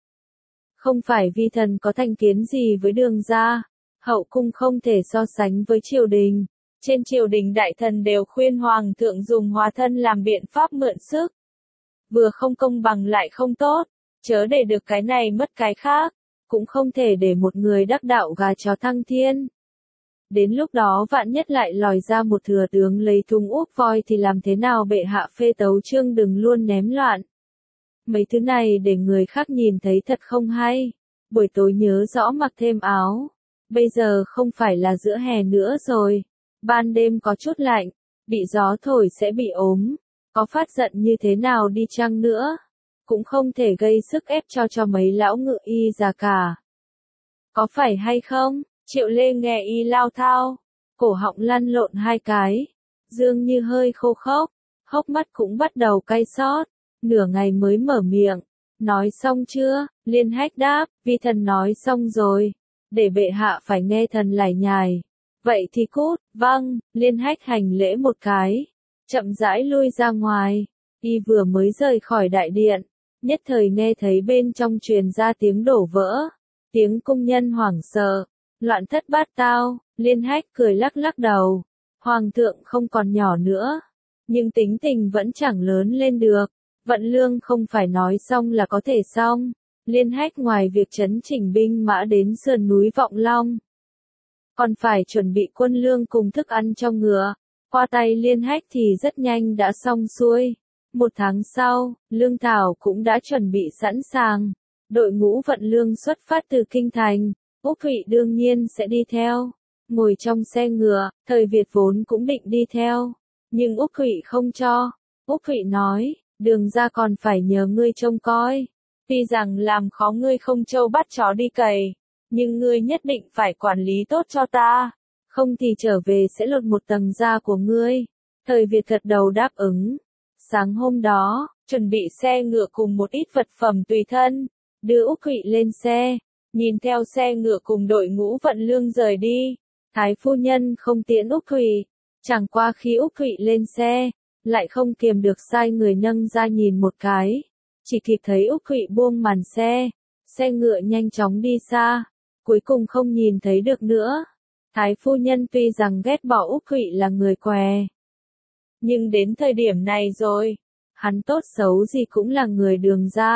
Không phải vi thần có thành kiến gì với Đường gia, hậu cung không thể so sánh với triều đình. Trên triều đình đại thần đều khuyên hoàng thượng dùng hóa thân làm biện pháp mượn sức. Vừa không công bằng lại không tốt, chớ để được cái này mất cái khác, cũng không thể để một người đắc đạo gà chó thăng thiên. Đến lúc đó vạn nhất lại lòi ra một thừa tướng lấy thùng úp voi thì làm thế nào? Bệ hạ phê tấu chương đừng luôn ném loạn. Mấy thứ này để người khác nhìn thấy thật không hay. Buổi tối nhớ rõ mặc thêm áo. Bây giờ không phải là giữa hè nữa rồi. Ban đêm có chút lạnh, bị gió thổi sẽ bị ốm. Có phát giận như thế nào đi chăng nữa, cũng không thể gây sức ép cho mấy lão ngự y già cả. Có phải hay không? Triệu Lê nghe y lao thao, cổ họng lăn lộn hai cái, dường như hơi khô khốc, hốc mắt cũng bắt đầu cay xót, nửa ngày mới mở miệng. Nói xong chưa? Liên Hách đáp, vi thần nói xong rồi, để bệ hạ phải nghe thần lải nhải. Vậy thì cút. Vâng. Liên Hách hành lễ một cái, chậm rãi lui ra ngoài. Y vừa mới rời khỏi đại điện, nhất thời nghe thấy bên trong truyền ra tiếng đổ vỡ, tiếng cung nhân hoảng sợ, loạn thất bát tao. Liên Hách cười lắc lắc đầu, hoàng thượng không còn nhỏ nữa, nhưng tính tình vẫn chẳng lớn lên được. Vận lương không phải nói xong là có thể xong. Liên Hách ngoài việc trấn chỉnh binh mã đến sườn núi Vọng Long, còn phải chuẩn bị quân lương cùng thức ăn cho ngựa. Qua tay Liên Hách thì rất nhanh đã xong xuôi. Một tháng sau, lương thảo cũng đã chuẩn bị sẵn sàng. Đội ngũ vận lương xuất phát từ kinh thành. Úc Thụy đương nhiên sẽ đi theo. Ngồi trong xe ngựa, thời Việt vốn cũng định đi theo. Nhưng Úc Thụy không cho. Úc Thụy nói, Đường gia còn phải nhờ ngươi trông coi. Tuy rằng làm khó ngươi không trâu bắt chó đi cày, nhưng ngươi nhất định phải quản lý tốt cho ta. Không thì trở về sẽ lột một tầng da của ngươi. Thời Việt gật đầu đáp ứng. Sáng hôm đó, chuẩn bị xe ngựa cùng một ít vật phẩm tùy thân, đưa Úc Thụy lên xe, nhìn theo xe ngựa cùng đội ngũ vận lương rời đi. Thái phu nhân không tiễn Úc Thụy, chẳng qua khi Úc Thụy lên xe, lại không kiềm được sai người nâng ra nhìn một cái, chỉ kịp thấy Úc Thụy buông màn xe, xe ngựa nhanh chóng đi xa, cuối cùng không nhìn thấy được nữa. Thái phu nhân tuy rằng ghét bỏ Úc Thụy là người què, nhưng đến thời điểm này rồi, hắn tốt xấu gì cũng là người Đường gia,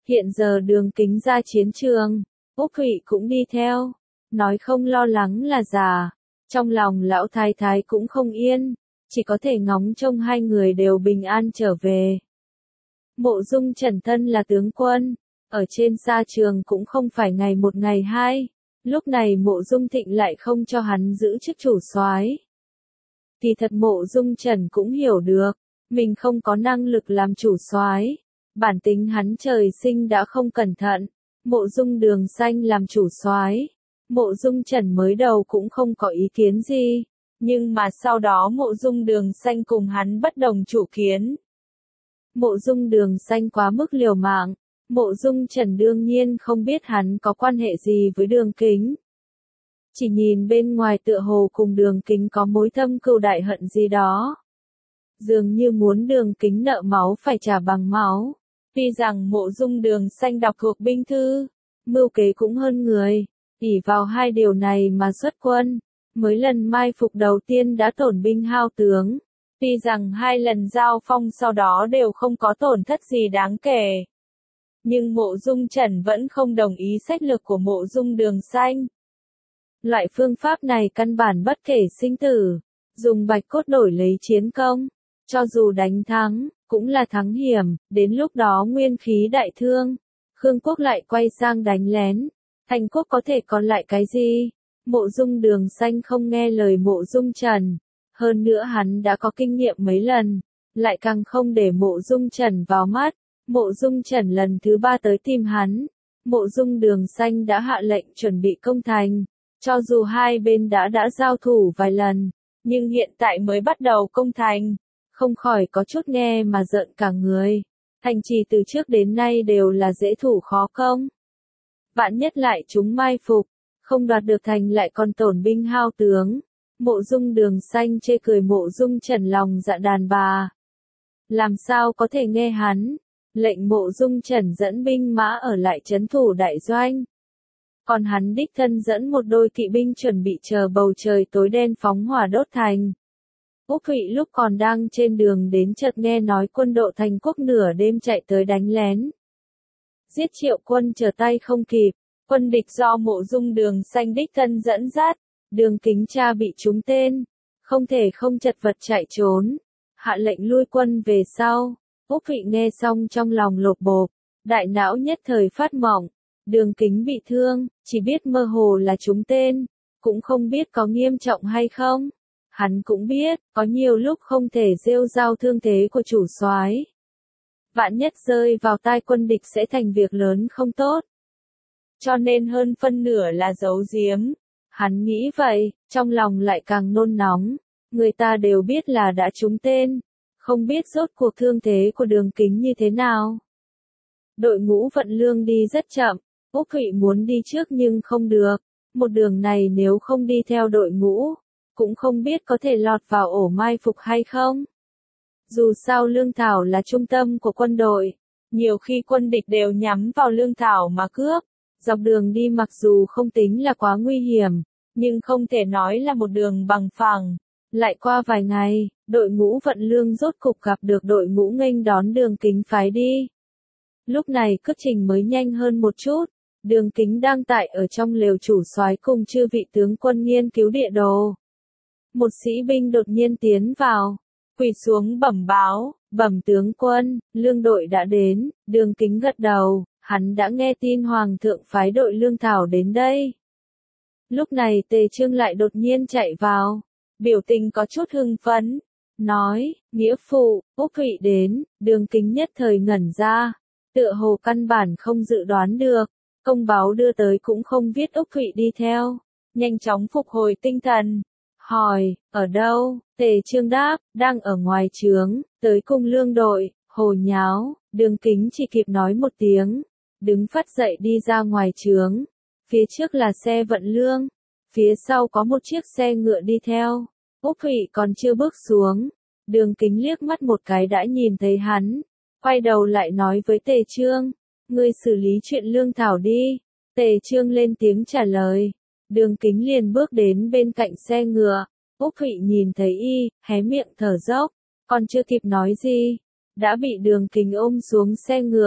Hiện giờ Đường Kính ra chiến trường, Úc Thụy cũng đi theo, nói không lo lắng là giả. Trong lòng lão thái thái cũng không yên, chỉ có thể ngóng trông hai người đều bình an trở về. Mộ Dung Trần thân là tướng quân, ở trên sa trường cũng không phải ngày một ngày hai, lúc này Mộ Dung Thịnh lại không cho hắn giữ chức chủ soái. Kỳ thật Mộ Dung Trần cũng hiểu được, mình không có năng lực làm chủ soái, bản tính hắn trời sinh đã không cẩn thận. Mộ Dung Đường Xanh làm chủ soái, Mộ Dung Trần mới đầu cũng không có ý kiến gì, nhưng mà sau đó Mộ Dung Đường Xanh cùng hắn bất đồng chủ kiến. Mộ Dung Đường Xanh quá mức liều mạng, Mộ Dung Trần đương nhiên không biết hắn có quan hệ gì với Đường Kính. Chỉ nhìn bên ngoài tựa hồ cùng Đường Kính có mối thâm cừu đại hận gì đó. Dường như muốn Đường Kính nợ máu phải trả bằng máu. Tuy rằng Mộ Dung Đường Xanh đọc thuộc binh thư, mưu kế cũng hơn người, ỷ vào hai điều này mà xuất quân, mới lần mai phục đầu tiên đã tổn binh hao tướng. Tuy rằng hai lần giao phong sau đó đều không có tổn thất gì đáng kể, nhưng Mộ Dung Trần vẫn không đồng ý sách lược của Mộ Dung Đường Xanh. Loại phương pháp này căn bản bất kể sinh tử, dùng bạch cốt đổi lấy chiến công, cho dù đánh thắng, cũng là thắng hiểm, đến lúc đó nguyên khí đại thương, Khương quốc lại quay sang đánh lén, Thành quốc có thể còn lại cái gì? Mộ Dung Đường Xanh không nghe lời Mộ Dung Trần, hơn nữa hắn đã có kinh nghiệm mấy lần, lại càng không để Mộ Dung Trần vào mắt. Mộ Dung Trần lần thứ 3 tới tìm hắn, Mộ Dung Đường Xanh đã hạ lệnh chuẩn bị công thành, cho dù hai bên đã giao thủ vài lần, nhưng hiện tại mới bắt đầu công thành, không khỏi có chút nghe mà rợn cả người. Thành trì từ trước đến nay đều là dễ thủ khó công. Vạn nhất lại chúng mai phục, không đoạt được thành lại còn tổn binh hao tướng. Mộ Dung Đường Xanh chê cười Mộ Dung Trần lòng dạ đàn bà. Làm sao có thể nghe hắn, lệnh Mộ Dung Trần dẫn binh mã ở lại trấn thủ đại doanh. Còn hắn đích thân dẫn một đôi kỵ binh chuẩn bị chờ bầu trời tối đen phóng hỏa đốt thành. Úc Thụy lúc còn đang trên đường đến chợt nghe nói quân đội Thành quốc nửa đêm chạy tới đánh lén. Giết Triệu quân trở tay không kịp, quân địch do Mộ Dung Đường Xanh đích thân dẫn dắt, Đường Kính cha bị trúng tên, không thể không chật vật chạy trốn, hạ lệnh lui quân về sau. Úc Thụy nghe xong trong lòng lột bột, đại não nhất thời phát mỏng, Đường Kính bị thương, chỉ biết mơ hồ là trúng tên, cũng không biết có nghiêm trọng hay không. Hắn cũng biết, có nhiều lúc không thể rêu rao thương thế của chủ soái. Vạn nhất rơi vào tai quân địch sẽ thành việc lớn không tốt. Cho nên hơn phân nửa là giấu giếm. Hắn nghĩ vậy, trong lòng lại càng nôn nóng. Người ta đều biết là đã trúng tên, không biết rốt cuộc thương thế của Đường Kính như thế nào. Đội ngũ vận lương đi rất chậm, Úc Thụy muốn đi trước nhưng không được. Một đường này nếu không đi theo đội ngũ, cũng không biết có thể lọt vào ổ mai phục hay không. Dù sao lương thảo là trung tâm của quân đội, nhiều khi quân địch đều nhắm vào lương thảo mà cướp. Dọc đường đi mặc dù không tính là quá nguy hiểm, nhưng không thể nói là một đường bằng phẳng. Lại qua vài ngày, đội ngũ vận lương rốt cục gặp được đội ngũ nghênh đón Đường Kính phái đi. Lúc này cước trình mới nhanh hơn một chút, Đường Kính đang tại ở trong lều chủ soái cùng chư vị tướng quân nghiên cứu địa đồ. Một sĩ binh đột nhiên tiến vào, quỳ xuống bẩm báo, bẩm tướng quân, lương đội đã đến. Đường Kính gật đầu, hắn đã nghe tin Hoàng thượng phái đội lương thảo đến đây. Lúc này Tề Trương lại đột nhiên chạy vào, biểu tình có chút hưng phấn, nói, nghĩa phụ, Úc Thụy đến. Đường Kính nhất thời ngẩn ra, tựa hồ căn bản không dự đoán được, công báo đưa tới cũng không viết Úc Thụy đi theo, nhanh chóng phục hồi tinh thần. Hỏi, ở đâu? Tề Trương đáp, đang ở ngoài trướng, tới cùng lương đội. Hồ nháo. Đường Kính chỉ kịp nói một tiếng, đứng phắt dậy đi ra ngoài trướng. Phía trước là xe vận lương, phía sau có một chiếc xe ngựa đi theo. Úc Thụy còn chưa bước xuống, Đường Kính liếc mắt một cái đã nhìn thấy hắn, quay đầu lại nói với Tề Trương, ngươi xử lý chuyện lương thảo đi. Tề Trương lên tiếng trả lời. Đường Kính liền bước đến bên cạnh xe ngựa. Úc Thụy nhìn thấy y, hé miệng thở dốc, còn chưa kịp nói gì, đã bị Đường Kính ôm xuống xe ngựa.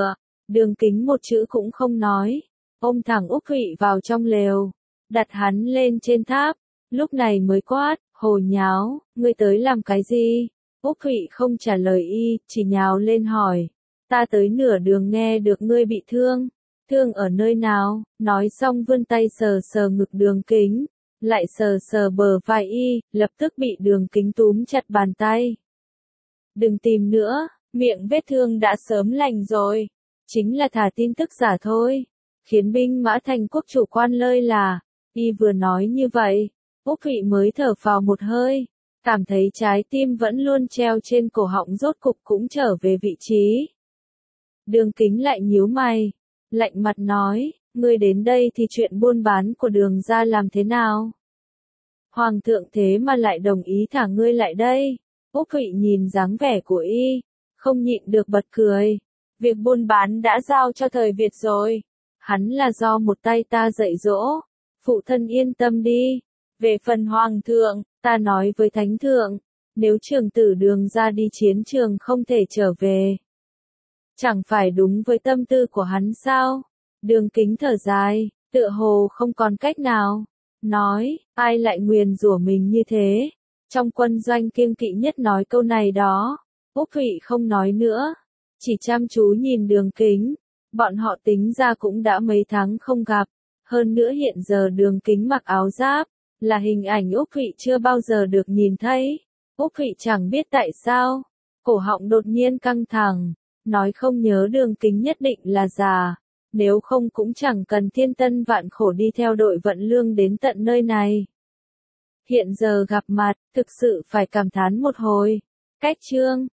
Đường Kính một chữ cũng không nói, ôm thẳng Úc Thụy vào trong lều, đặt hắn lên trên tháp, lúc này mới quát, hồ nháo, ngươi tới làm cái gì? Úc Thụy không trả lời y, chỉ nhào lên hỏi, ta tới nửa đường nghe được ngươi bị thương, thương ở nơi nào? Nói xong vươn tay sờ sờ ngực Đường Kính, lại sờ sờ bờ vai y, lập tức bị Đường Kính túm chặt bàn tay. Đừng tìm nữa, miệng vết thương đã sớm lành rồi, chính là thả tin tức giả thôi, khiến binh mã thành quốc chủ quan lơi là. Y vừa nói như vậy, Úc Thụy mới thở phào một hơi, cảm thấy trái tim vẫn luôn treo trên cổ họng rốt cục cũng trở về vị trí. Đường Kính lại nhíu mày, lạnh mặt nói, ngươi đến đây thì chuyện buôn bán của Đường gia làm thế nào? Hoàng thượng thế mà lại đồng ý thả ngươi lại đây. Úc Thụy nhìn dáng vẻ của y, không nhịn được bật cười. Việc buôn bán đã giao cho thời Việt rồi. Hắn là do một tay ta dạy dỗ. Phụ thân yên tâm đi. Về phần hoàng thượng, ta nói với thánh thượng, nếu trưởng tử Đường ra đi chiến trường không thể trở về, chẳng phải đúng với tâm tư của hắn sao? Đường Kính thở dài, tựa hồ không còn cách nào. Nói, ai lại nguyền rủa mình như thế? Trong quân doanh kiêng kỵ nhất nói câu này đó. Úc Thụy không nói nữa, chỉ chăm chú nhìn Đường Kính. Bọn họ tính ra cũng đã mấy tháng không gặp. Hơn nữa hiện giờ Đường Kính mặc áo giáp, là hình ảnh Úc Thụy chưa bao giờ được nhìn thấy. Úc Thụy chẳng biết tại sao, cổ họng đột nhiên căng thẳng, nói không nhớ Đường Kính nhất định là già. Nếu không cũng chẳng cần thiên tân vạn khổ đi theo đội vận lương đến tận nơi này. Hiện giờ gặp mặt, thực sự phải cảm thán một hồi. Cách chương